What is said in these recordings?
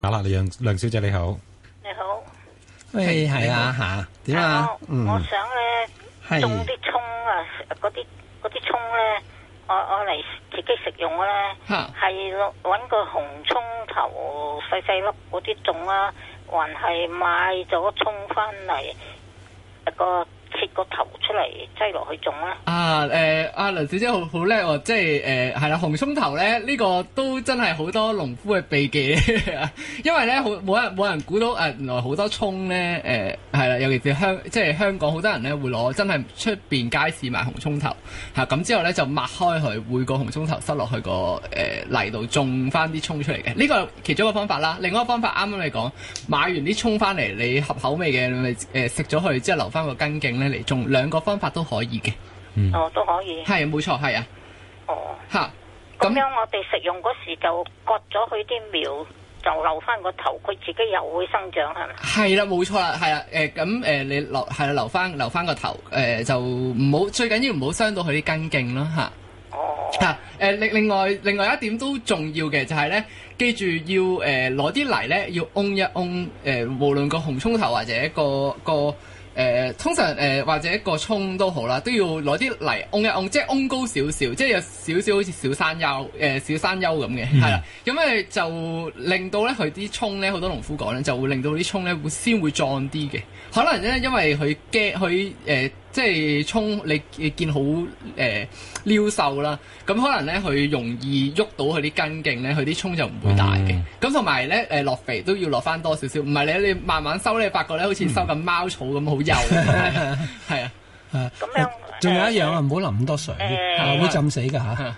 好啦，梁小姐你好。 你好， 喂，係啊吓，點啊？ 我想咧種啲葱啊，嗰啲葱咧，我嚟自己食用咧，係搵個紅葱頭細細粒嗰啲種啊，還係買咗葱翻嚟一個切個頭出嚟擠落去種咧？ 阿梁小姐好叻喎，即係係啦，紅葱頭咧呢個都真係好多農夫嘅秘技，因為咧冇人估到原來好多葱咧係啦，尤其是香港好多人咧會攞真係出邊街市買紅葱頭嚇，咁之後咧就擘開佢，每個紅葱頭塞落去個泥度種翻啲葱出嚟嘅，呢個其中一個方法啦。另外一個方法啱啱你講，買完啲葱翻嚟，你合口味嘅你咪食咗佢，之後留翻個根莖咧嚟種，兩個方法都可以嘅。 都可以。係冇錯，係啊。 咁樣我哋食用嗰時就割咗佢啲苗，就留翻個頭，佢自己又會生長，係咪？係啦，冇錯啦，係啦。咁你留翻個頭，就唔好，最緊要唔好傷到佢啲根莖咯嚇。另外一點都重要嘅就係咧，記住要攞啲泥咧要嗡一嗡，無論個紅葱頭或者個通常或者個葱都好啦，都要攞啲泥嗡一嗡，即係嗡高少少，即係有少少好似小山丘咁嘅，係啦。咁就令到咧佢啲葱咧，好多農夫講咧，就會令到啲葱咧先會壯啲嘅。可能咧因為佢驚佢即係葱你見好溜瘦啦，咁可能咧佢容易喐到佢啲根莖咧，佢啲葱就唔會大嘅。咁同埋咧落肥都要落翻多少少，唔係你慢慢收咧，發覺咧好似收緊貓草咁好幼，係啊。 咁樣仲有一樣啊，唔好淋咁多水，會浸死㗎嚇。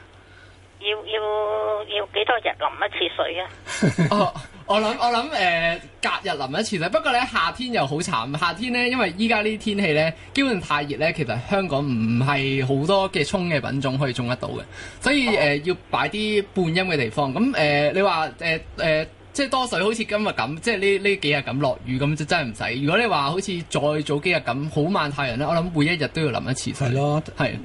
要幾多日淋一次水啊？ 我諗隔日淋一次水。不過咧夏天又好慘，夏天咧因為依家呢啲天氣咧基本上太熱咧，其實香港唔係好多嘅葱嘅品種可以種得到嘅，所以要擺啲半陰嘅地方。咁你話即係多水，好似今日咁，即係呢幾日咁落雨咁，就真係唔使。如果你話好似再早幾日咁好猛太陽咧，我諗每一日都要淋一次水。係咯，係。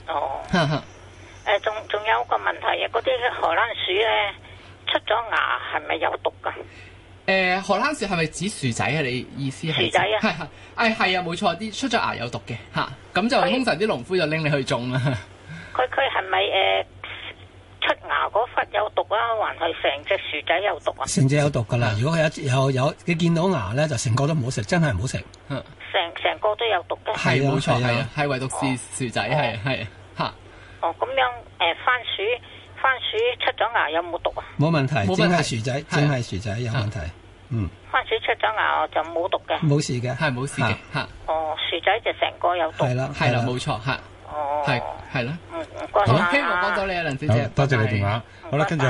仲有個問題啊，嗰啲荷蘭薯咧出咗芽係咪有毒噶？ 荷蘭薯係咪指薯仔啊？你意思係？薯仔啊？係啊，冇錯，啲出咗芽有毒嘅嚇，咁就通常啲農夫就拎你去種啦。 佢係咪出芽嗰忽有毒啊？還係成隻薯仔有毒啊？ 成隻有毒㗎啦！如果佢有你見到芽咧，就成個都唔好食，真係唔好食。 成個都有毒嘅。 係冇錯，係啊，係唯獨是薯仔係嚇。 咁樣番薯出咗芽有冇毒啊？ 冇問題，淨係薯仔，有問題。 番薯出咗芽就冇毒嘅。 冇事嘅， 係冇事嘅嚇。 薯仔就成個有毒。 係啦， 冇錯嚇。係啦。 唔該晒。 希望幫到你啊，梁小姐。 多謝你電話。好啦，跟住。